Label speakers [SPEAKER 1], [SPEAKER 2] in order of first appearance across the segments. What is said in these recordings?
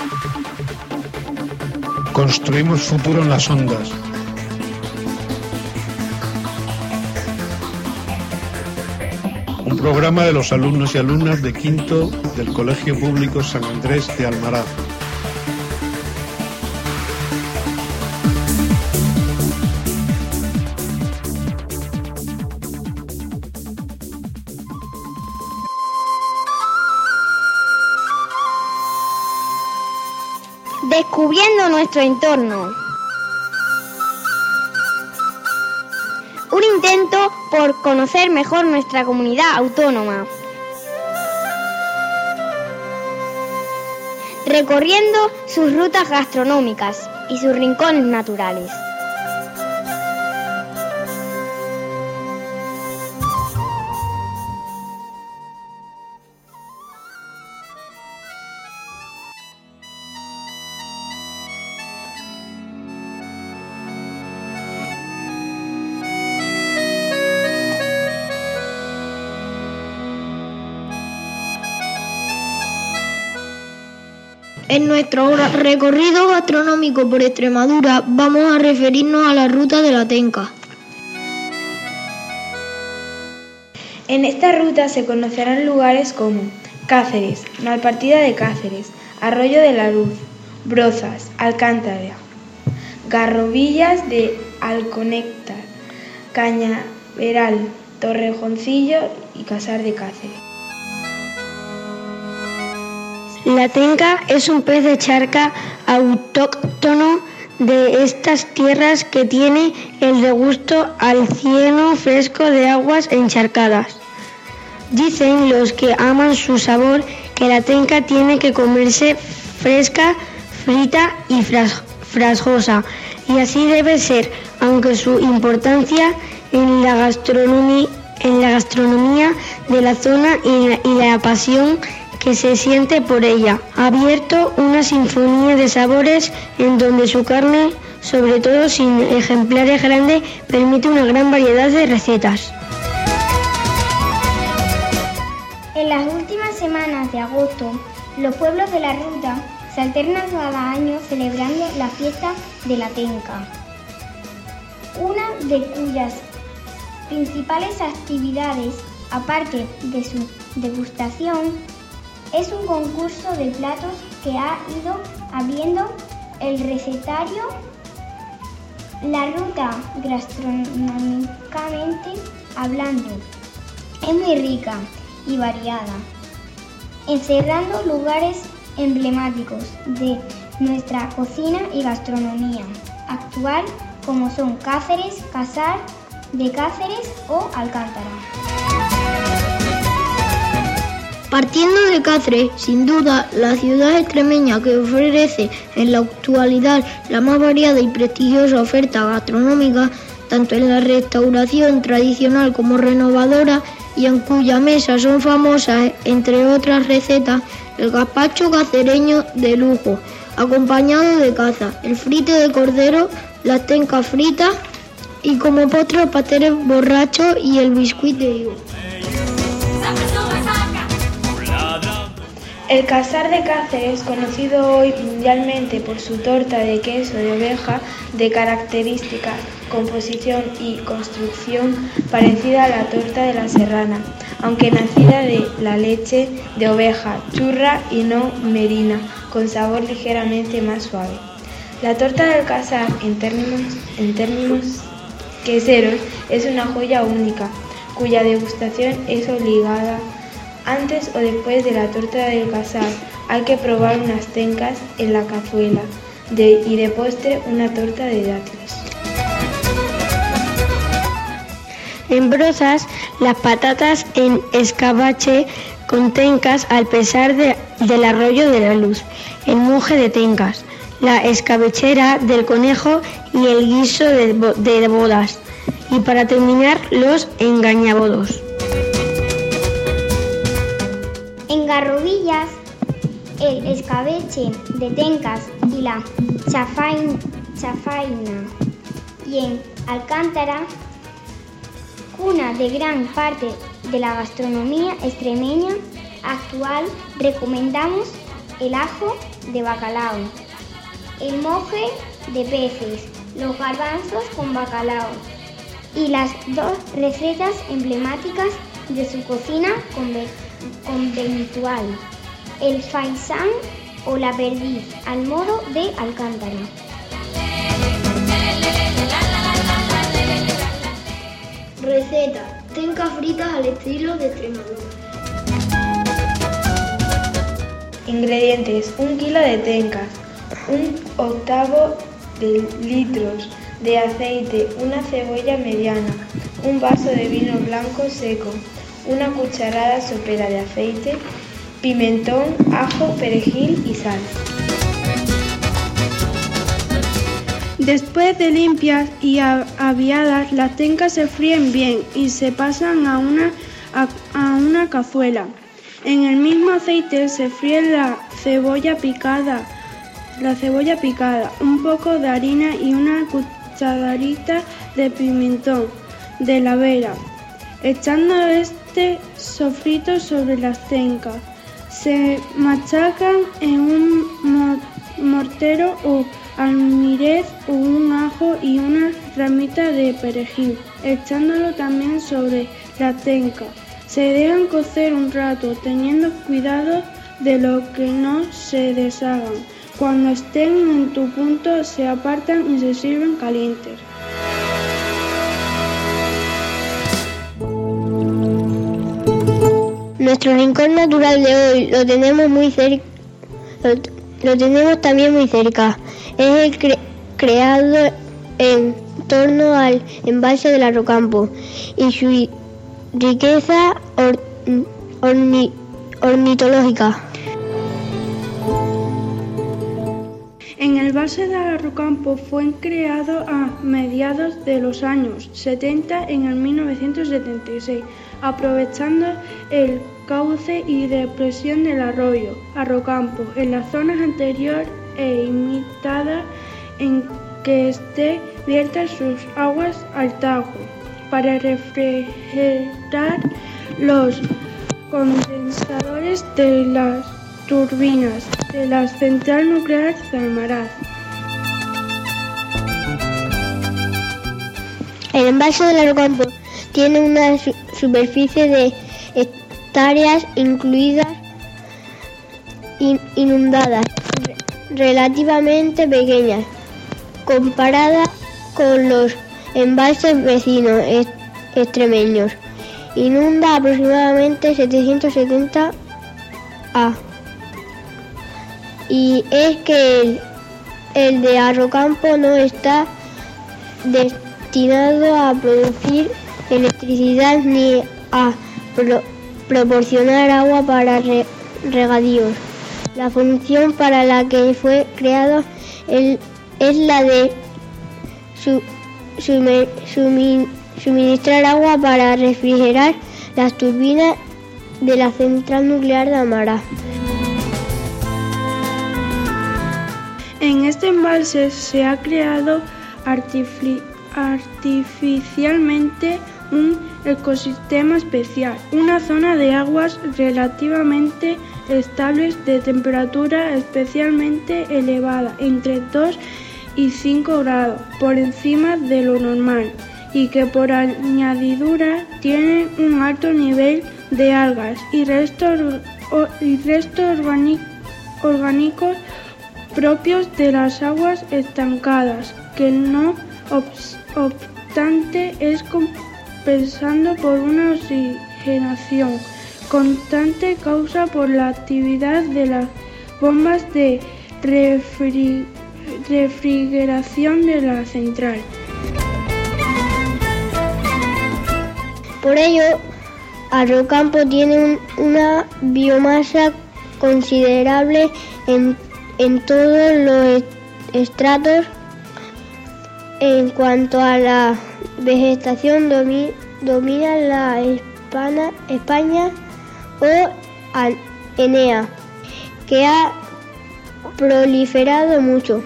[SPEAKER 1] Construimos futuro en las ondas. Un programa de los alumnos y alumnas de quinto del Colegio Público San Andrés de Almaraz.
[SPEAKER 2] Descubriendo nuestro entorno. Un intento por conocer mejor nuestra comunidad autónoma. Recorriendo sus rutas gastronómicas y sus rincones naturales.
[SPEAKER 3] En nuestro recorrido gastronómico por Extremadura vamos a referirnos a la ruta de la Tenca.
[SPEAKER 4] En esta ruta se conocerán lugares como Cáceres, Malpartida de Cáceres, Arroyo de la Luz, Brozas, Alcántara, Garrovillas de Alconéctar, Cañaveral, Torrejoncillo y Casar de Cáceres.
[SPEAKER 3] La tenca es un pez de charca autóctono de estas tierras que tiene el regusto al cieno fresco de aguas encharcadas. Dicen los que aman su sabor que la tenca tiene que comerse fresca, frita y frasgosa, y así debe ser, aunque su importancia en la gastronomía de la zona y la pasión que se siente por ella, ha abierto una sinfonía de sabores en donde su carne, sobre todo sin ejemplares grandes, permite una gran variedad de recetas.
[SPEAKER 2] En las últimas semanas de agosto, los pueblos de la ruta se alternan cada año celebrando la fiesta de la Tenca, una de cuyas principales actividades, aparte de su degustación, es un concurso de platos que ha ido abriendo el recetario. La ruta, gastronómicamente hablando, es muy rica y variada, encerrando lugares emblemáticos de nuestra cocina y gastronomía actual, como son Cáceres, Casar de Cáceres o Alcántara.
[SPEAKER 3] Partiendo de Cáceres, sin duda, la ciudad extremeña que ofrece en la actualidad la más variada y prestigiosa oferta gastronómica, tanto en la restauración tradicional como renovadora, y en cuya mesa son famosas, entre otras recetas, el gazpacho cacereño de lujo, acompañado de caza, el frito de cordero, las tencas fritas y como postre los pasteles borrachos y el biscuit de higo.
[SPEAKER 4] El Casar de Cáceres, conocido hoy mundialmente por su torta de queso de oveja de característica composición y construcción parecida a la torta de la Serrana, aunque nacida de la leche de oveja, churra y no merina, con sabor ligeramente más suave. La torta del Casar, en términos queseros, es una joya única, cuya degustación es obligada. Antes o después de la torta del Casar hay que probar unas tencas en la cazuela y de postre una torta de dátiles.
[SPEAKER 3] En Brozas, las patatas en escabeche con tencas al pesar del Arroyo de la Luz, el monje de tencas, la escabechera del conejo y el guiso de bodas. Y para terminar, los engañabodos.
[SPEAKER 2] En Garrovillas, el escabeche de tencas y la chafaina. Y en Alcántara, cuna de gran parte de la gastronomía extremeña actual, recomendamos el ajo de bacalao, el moje de peces, los garbanzos con bacalao y las dos recetas emblemáticas de su cocina conventual, el faisán o la perdiz al modo de Alcántara.
[SPEAKER 5] Receta: tencas fritas al estilo de Extremadura.
[SPEAKER 4] Ingredientes: 1 kilo de tencas, 1/8 de litros de aceite, una cebolla mediana, un vaso de vino blanco seco, una cucharada sopera de aceite, pimentón, ajo, perejil y sal.
[SPEAKER 6] Después de limpias y aviadas, las tencas se fríen bien y se pasan a una cazuela. En el mismo aceite se fríe la cebolla picada, un poco de harina y una cucharadita de pimentón de la vera, echando este sofrito sobre las tencas. Se machacan en un mortero o almirez o un ajo y una ramita de perejil, echándolo también sobre la tenca. Se dejan cocer un rato, teniendo cuidado de lo que no se deshagan. Cuando estén en tu punto, se apartan y se sirven calientes.
[SPEAKER 3] Nuestro rincón natural de hoy lo tenemos también muy cerca. Es el creado en torno al embalse del Arrocampo y su riqueza ornitológica.
[SPEAKER 6] En el embalse del Arrocampo fue creado a mediados de los años 70 en el 1976, aprovechando el cauce y depresión del arroyo Arrocampo en las zonas anterior e imitadas en que esté viertas sus aguas al Tajo, para refrigerar los condensadores de las turbinas de la central nuclear de Almaraz.
[SPEAKER 3] El embalse del Arrocampo tiene una superficie de hectáreas incluidas inundadas, relativamente pequeñas, comparada con los embalses vecinos extremeños. Inunda aproximadamente 770 a. Y es que el de Arrocampo no está destinado a producir electricidad ni a proporcionar agua para regadíos. La función para la que fue creado es la de suministrar agua para refrigerar las turbinas de la central nuclear de Almaraz.
[SPEAKER 6] En este embalse se ha creado artificialmente un ecosistema especial, una zona de aguas relativamente estables de temperatura especialmente elevada, entre 2 y 5 grados por encima de lo normal, y que por añadidura tiene un alto nivel de algas y restos orgánicos propios de las aguas estancadas, que no obstante es compensando por una oxigenación constante causada por la actividad de las bombas de refrigeración de la central.
[SPEAKER 3] Por ello, Arrocampo tiene una biomasa considerable en todos los estratos. En cuanto a la vegetación, domina la España o Enea, que ha proliferado mucho.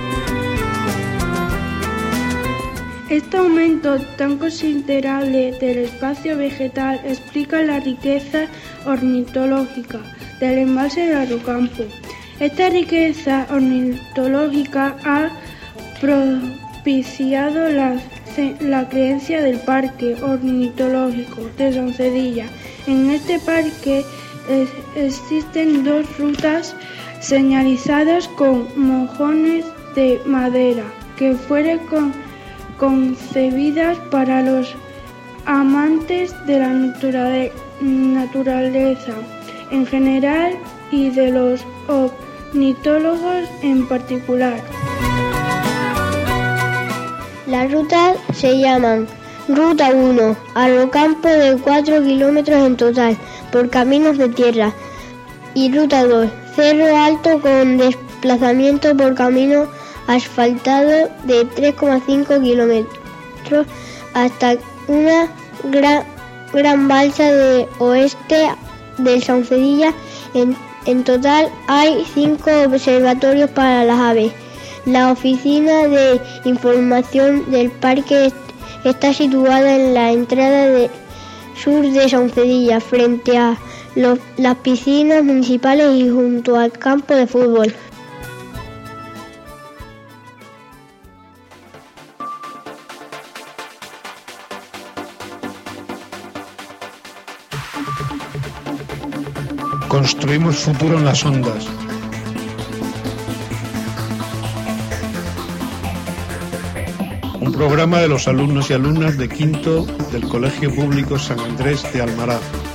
[SPEAKER 6] Este aumento tan considerable del espacio vegetal explica la riqueza ornitológica del embalse de Arrocampo. Esta riqueza ornitológica ha propiciado la creencia del Parque Ornitológico de Soncedilla. En este parque existen 2 rutas señalizadas con mojones de madera que fueron concebidas para los amantes de la naturaleza en general y de los ornitólogos en particular.
[SPEAKER 3] Las rutas se llaman Ruta 1, Arrocampo, de 4 kilómetros en total, por caminos de tierra, y Ruta 2, Cerro Alto, con desplazamiento por camino asfaltado de 3,5 kilómetros hasta una gran balsa de oeste del Soncedilla. En total hay 5 observatorios para las aves. La oficina de información del parque está situada en la entrada sur de Soncedilla, frente a las piscinas municipales y junto al campo de fútbol.
[SPEAKER 1] Construimos futuro en las ondas. Un programa de los alumnos y alumnas de quinto del Colegio Público San Andrés de Almaraz.